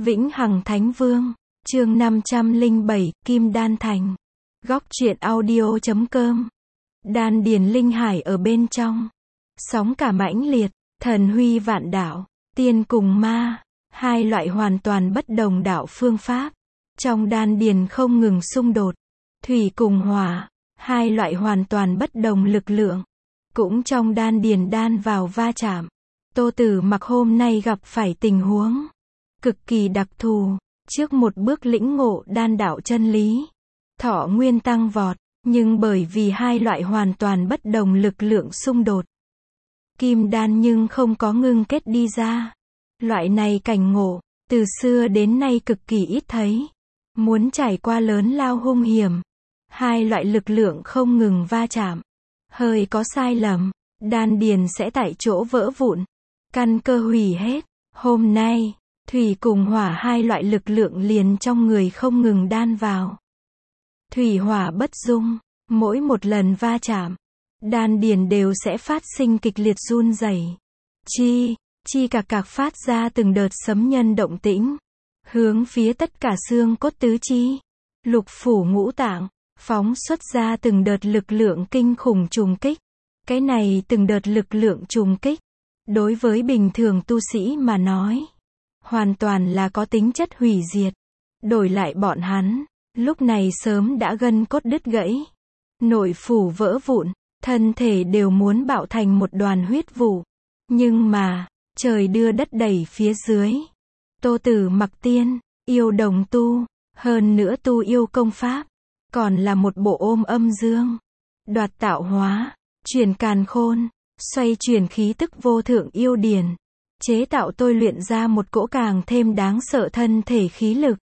Vĩnh Hằng Thánh Vương, chương 507, Kim Đan Thành. Góc truyện audio.com. Đan điền linh hải ở bên trong. Sóng cả mãnh liệt, thần huy vạn đạo, tiên cùng ma, hai loại hoàn toàn bất đồng đạo phương pháp. Trong đan điền không ngừng xung đột, thủy cùng hỏa, hai loại hoàn toàn bất đồng lực lượng. Cũng trong đan điền đan vào va chạm. Tô Tử Mặc hôm nay gặp phải tình huống cực kỳ đặc thù, trước một bước lĩnh ngộ đan đạo chân lý, thọ nguyên tăng vọt, nhưng bởi vì hai loại hoàn toàn bất đồng lực lượng xung đột, kim đan nhưng không có ngưng kết đi ra. Loại này cảnh ngộ, từ xưa đến nay cực kỳ ít thấy. Muốn trải qua lớn lao hung hiểm, hai loại lực lượng không ngừng va chạm, hơi có sai lầm, đan điền sẽ tại chỗ vỡ vụn, căn cơ hủy hết. Hôm nay, thủy cùng hỏa hai loại lực lượng liền trong người không ngừng đan vào. Thủy hỏa bất dung, mỗi một lần va chạm, đan điền đều sẽ phát sinh kịch liệt run rẩy. Chi cạc phát ra từng đợt sấm nhân động tĩnh, hướng phía tất cả xương cốt tứ chi, lục phủ ngũ tạng, phóng xuất ra từng đợt lực lượng kinh khủng trùng kích. Cái này từng đợt lực lượng trùng kích, đối với bình thường tu sĩ mà nói, hoàn toàn là có tính chất hủy diệt. Đổi lại bọn hắn, lúc này sớm đã gân cốt đứt gãy, nội phủ vỡ vụn, thân thể đều muốn bạo thành một đoàn huyết vụ. Nhưng mà, trời đưa đất đẩy phía dưới. Tô Tử Mặc tiên, yêu đồng tu, hơn nữa tu yêu công pháp, còn là một bộ ôm âm dương, đoạt tạo hóa, chuyển càn khôn, xoay chuyển khí tức vô thượng yêu điển, chế tạo tôi luyện ra một cỗ càng thêm đáng sợ thân thể khí lực.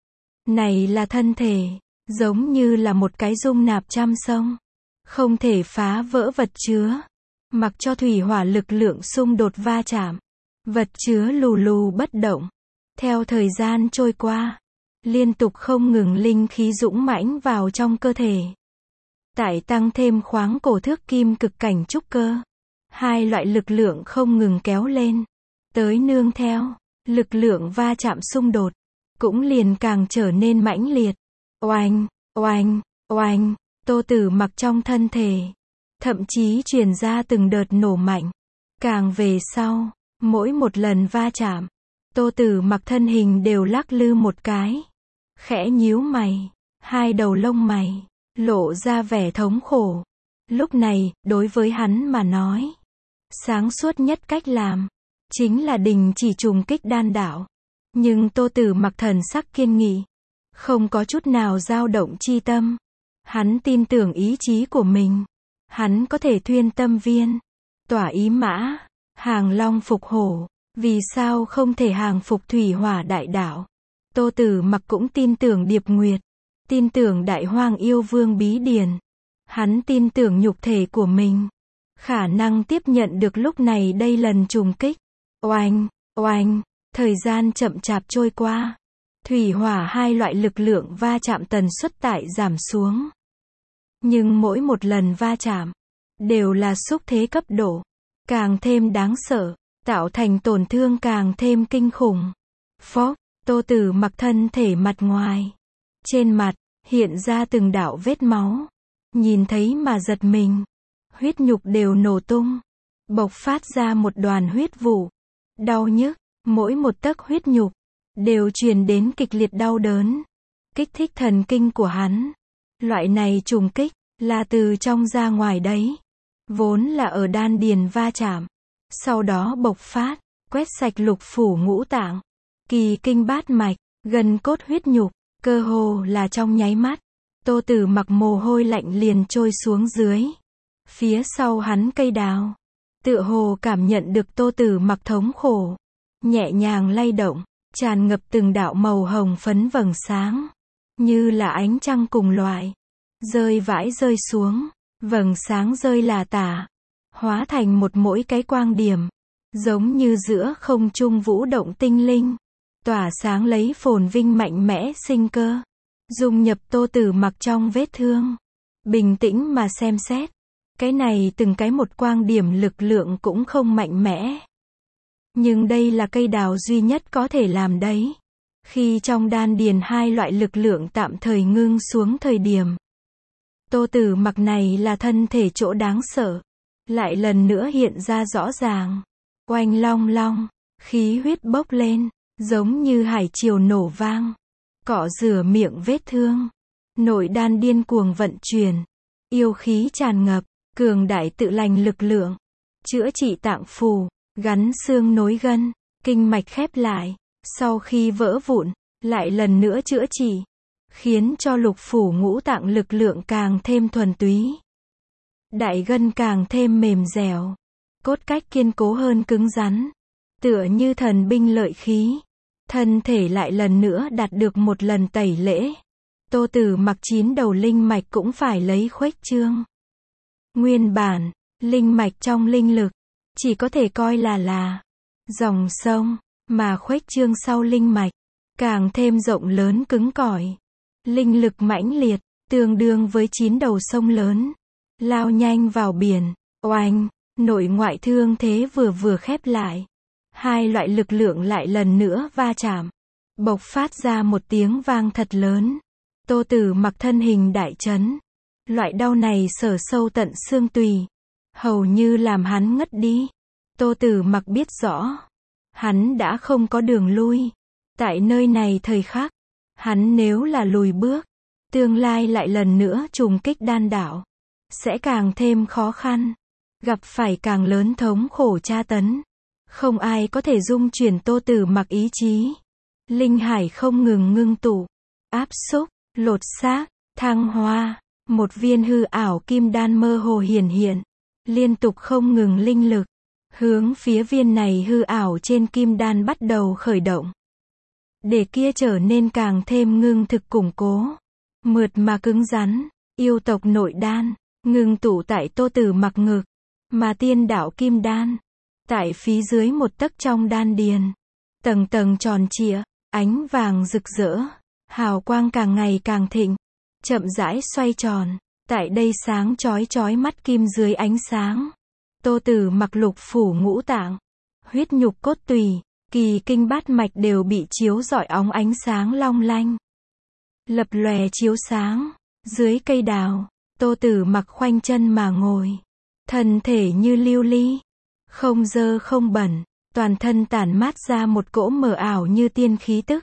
Này là thân thể, giống như là một cái dung nạp trăm sông, không thể phá vỡ vật chứa. Mặc cho thủy hỏa lực lượng xung đột va chạm, vật chứa lù lù bất động. Theo thời gian trôi qua, liên tục không ngừng linh khí dũng mãnh vào trong cơ thể. Tại tăng thêm khoáng cổ thước kim cực cảnh trúc cơ, hai loại lực lượng không ngừng kéo lên, tới nương theo, lực lượng va chạm xung đột, cũng liền càng trở nên mãnh liệt. Oanh, oanh, oanh, Tô Tử Mặc trong thân thể, thậm chí truyền ra từng đợt nổ mạnh. Càng về sau, mỗi một lần va chạm, Tô Tử Mặc thân hình đều lắc lư một cái, khẽ nhíu mày, hai đầu lông mày lộ ra vẻ thống khổ. Lúc này, đối với hắn mà nói, sáng suốt nhất cách làm chính là đình chỉ trùng kích đan đạo. Nhưng Tô Tử Mặc thần sắc kiên nghị, không có chút nào dao động chi tâm. Hắn tin tưởng ý chí của mình, hắn có thể thuyên tâm viên, tỏa ý mã, hàng long phục hổ, vì sao không thể hàng phục thủy hỏa đại đạo. Tô Tử Mặc cũng tin tưởng Điệp Nguyệt, tin tưởng Đại Hoang Yêu Vương bí điển. Hắn tin tưởng nhục thể của mình, khả năng tiếp nhận được lúc này đây lần trùng kích. Oanh, oanh, thời gian chậm chạp trôi qua. Thủy hỏa hai loại lực lượng va chạm tần suất tại giảm xuống. Nhưng mỗi một lần va chạm, đều là xúc thế cấp độ, càng thêm đáng sợ, tạo thành tổn thương càng thêm kinh khủng. Phốc, Tô Tử Mặc thân thể mặt ngoài, trên mặt, hiện ra từng đạo vết máu. Nhìn thấy mà giật mình, huyết nhục đều nổ tung, bộc phát ra một đoàn huyết vụ. Đau nhức, mỗi một tấc huyết nhục, đều truyền đến kịch liệt đau đớn, kích thích thần kinh của hắn. Loại này trùng kích, là từ trong ra ngoài đấy. Vốn là ở đan điền va chạm, sau đó bộc phát, quét sạch lục phủ ngũ tạng, kỳ kinh bát mạch, gân cốt huyết nhục, cơ hồ là trong nháy mắt. Tô Tử Mặc mồ hôi lạnh liền trôi xuống dưới. Phía sau hắn cây đào, tựa hồ cảm nhận được Tô Tử Mặc thống khổ, nhẹ nhàng lay động, tràn ngập từng đạo màu hồng phấn vầng sáng, như là ánh trăng cùng loại, rơi vãi rơi xuống, vầng sáng rơi là tả, hóa thành một mỗi cái quang điểm, giống như giữa không trung vũ động tinh linh, tỏa sáng lấy phồn vinh mạnh mẽ sinh cơ, dung nhập Tô Tử Mặc trong vết thương. Bình tĩnh mà xem xét, cái này từng cái một quang điểm lực lượng cũng không mạnh mẽ. Nhưng đây là cây đào duy nhất có thể làm đấy. Khi trong đan điền hai loại lực lượng tạm thời ngưng xuống thời điểm Tô Tử Mặc này là thân thể chỗ đáng sợ, lại lần nữa hiện ra rõ ràng. Oanh long long, khí huyết bốc lên, giống như hải triều nổ vang, cọ rửa miệng vết thương. Nội đan điên cuồng vận chuyển, yêu khí tràn ngập, cường đại tự lành lực lượng, chữa trị tạng phủ, gắn xương nối gân, kinh mạch khép lại, sau khi vỡ vụn, lại lần nữa chữa trị, khiến cho lục phủ ngũ tạng lực lượng càng thêm thuần túy. Đại gân càng thêm mềm dẻo, cốt cách kiên cố hơn cứng rắn, tựa như thần binh lợi khí. Thân thể lại lần nữa đạt được một lần tẩy lễ. Tô Tử Mặc 9 đầu linh mạch cũng phải lấy khuếch trương. Nguyên bản, linh mạch trong linh lực, chỉ có thể coi là dòng sông, mà khuếch trương sau linh mạch, càng thêm rộng lớn cứng cỏi. Linh lực mãnh liệt, tương đương với 9 đầu sông lớn, lao nhanh vào biển. Oanh, nội ngoại thương thế vừa khép lại. Hai loại lực lượng lại lần nữa va chạm, bộc phát ra một tiếng vang thật lớn. Tô Tử Mặc thân hình đại chấn. Loại đau này sở sâu tận xương tùy, hầu như làm hắn ngất đi. Tô Tử Mặc biết rõ, hắn đã không có đường lui. Tại nơi này thời khắc, hắn nếu là lùi bước, tương lai lại lần nữa trùng kích đan đạo, sẽ càng thêm khó khăn, gặp phải càng lớn thống khổ tra tấn. Không ai có thể dung chuyển Tô Tử Mặc ý chí. Linh hải không ngừng ngưng tụ, áp xúc, lột xác, thăng hoa. Một viên hư ảo kim đan mơ hồ hiển hiện, liên tục không ngừng linh lực, hướng phía viên này hư ảo trên kim đan bắt đầu khởi động. Để kia trở nên càng thêm ngưng thực củng cố, mượt mà cứng rắn. Yêu tộc nội đan, ngưng tụ tại Tô Tử Mặc ngực, mà tiên đạo kim đan, tại phía dưới một tấc trong đan điền. Tầng tầng tròn trịa, ánh vàng rực rỡ, hào quang càng ngày càng thịnh, chậm rãi xoay tròn, tại đây sáng chói mắt kim dưới ánh sáng. Tô Tử Mặc lục phủ ngũ tạng, huyết nhục cốt tùy, kỳ kinh bát mạch đều bị chiếu rọi óng ánh sáng long lanh, lập lòe chiếu sáng. Dưới cây đào, Tô Tử Mặc khoanh chân mà ngồi, thân thể như lưu ly, không dơ không bẩn, toàn thân tản mát ra một cỗ mờ ảo như tiên khí tức,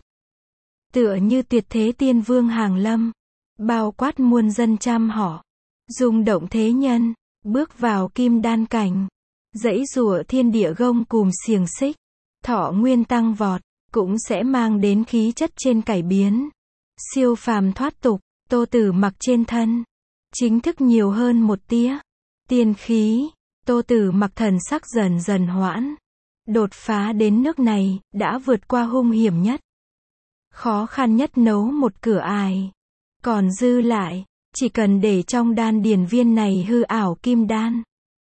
tựa như tuyệt thế tiên vương hàng lâm, bao quát muôn dân trăm họ, rung động thế nhân. Bước vào kim đan cảnh, dãy giụa thiên địa gông cùm xiềng xích, thọ nguyên tăng vọt, cũng sẽ mang đến khí chất trên cải biến, siêu phàm thoát tục. Tô Tử Mặc trên thân, chính thức nhiều hơn một tia tiên khí. Tô Tử Mặc thần sắc dần dần hoãn. Đột phá đến nước này, đã vượt qua hung hiểm nhất, khó khăn nhất nấu một cửa ải. Còn dư lại, chỉ cần để trong đan điền viên này hư ảo kim đan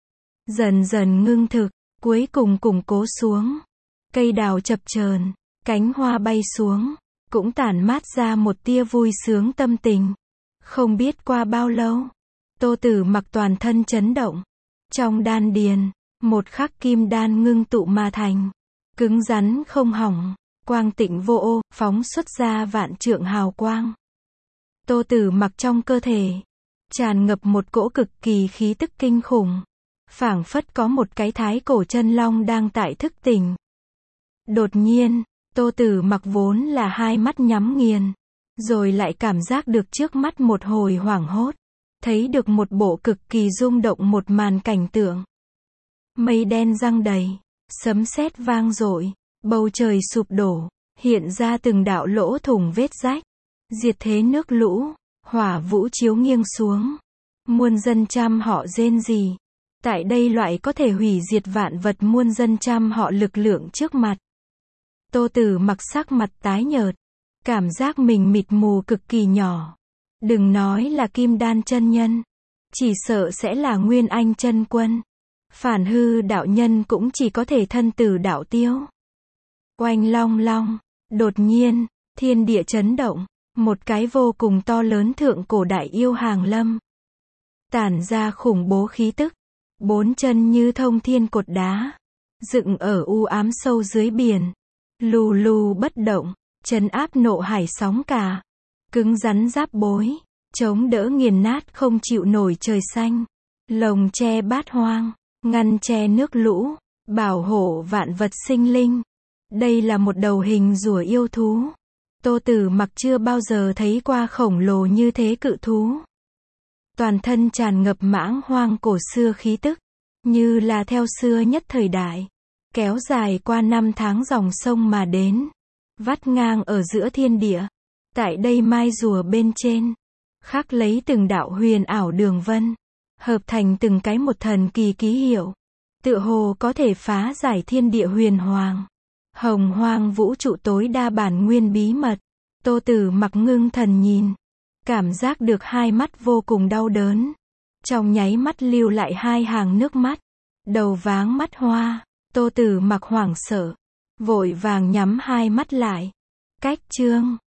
dần dần ngưng thực, cuối cùng củng cố xuống. Cây đào chập chờn, cánh hoa bay xuống, cũng tản mát ra một tia vui sướng tâm tình. Không biết qua bao lâu, Tô Tử Mặc toàn thân chấn động. Trong đan điền, một khắc kim đan ngưng tụ mà thành, cứng rắn không hỏng, quang tịnh vô ô, phóng xuất ra vạn trượng hào quang. Tô Tử Mặc trong cơ thể, tràn ngập một cỗ cực kỳ khí tức kinh khủng, phảng phất có một cái thái cổ chân long đang tại thức tỉnh. Đột nhiên, Tô Tử Mặc vốn là hai mắt nhắm nghiền, rồi lại cảm giác được trước mắt một hồi hoảng hốt, thấy được một bộ cực kỳ rung động một màn cảnh tượng. Mây đen giăng đầy, sấm sét vang dội, bầu trời sụp đổ, hiện ra từng đạo lỗ thủng vết rách, diệt thế nước lũ, hỏa vũ chiếu nghiêng xuống, muôn dân trăm họ rên rỉ. Tại đây loại có thể hủy diệt vạn vật muôn dân trăm họ lực lượng trước mặt, Tô Tử Mặc sắc mặt tái nhợt, cảm giác mình mịt mù cực kỳ nhỏ. Đừng nói là kim đan chân nhân, chỉ sợ sẽ là nguyên anh chân quân, phản hư đạo nhân cũng chỉ có thể thân tử đạo tiêu. Oanh long long, đột nhiên, thiên địa chấn động, một cái vô cùng to lớn thượng cổ đại yêu hàng lâm, tản ra khủng bố khí tức, bốn chân như thông thiên cột đá, dựng ở u ám sâu dưới biển, lù lù bất động, trấn áp nộ hải sóng cả, cứng rắn giáp bối, chống đỡ nghiền nát không chịu nổi trời xanh, lồng che bát hoang, ngăn che nước lũ, bảo hộ vạn vật sinh linh. Đây là một đầu hình rùa yêu thú. Tô Tử Mặc chưa bao giờ thấy qua khổng lồ như thế cự thú. Toàn thân tràn ngập mãng hoang cổ xưa khí tức, như là theo xưa nhất thời đại, kéo dài qua năm tháng dòng sông mà đến, vắt ngang ở giữa thiên địa. Tại đây mai rùa bên trên, khắc lấy từng đạo huyền ảo đường vân, hợp thành từng cái một thần kỳ ký hiệu, tựa hồ có thể phá giải thiên địa huyền hoàng, hồng hoang vũ trụ tối đa bản nguyên bí mật. Tô Tử Mặc ngưng thần nhìn, cảm giác được hai mắt vô cùng đau đớn, trong nháy mắt lưu lại hai hàng nước mắt, đầu váng mắt hoa. Tô Tử Mặc hoảng sợ, vội vàng nhắm hai mắt lại. Cách chương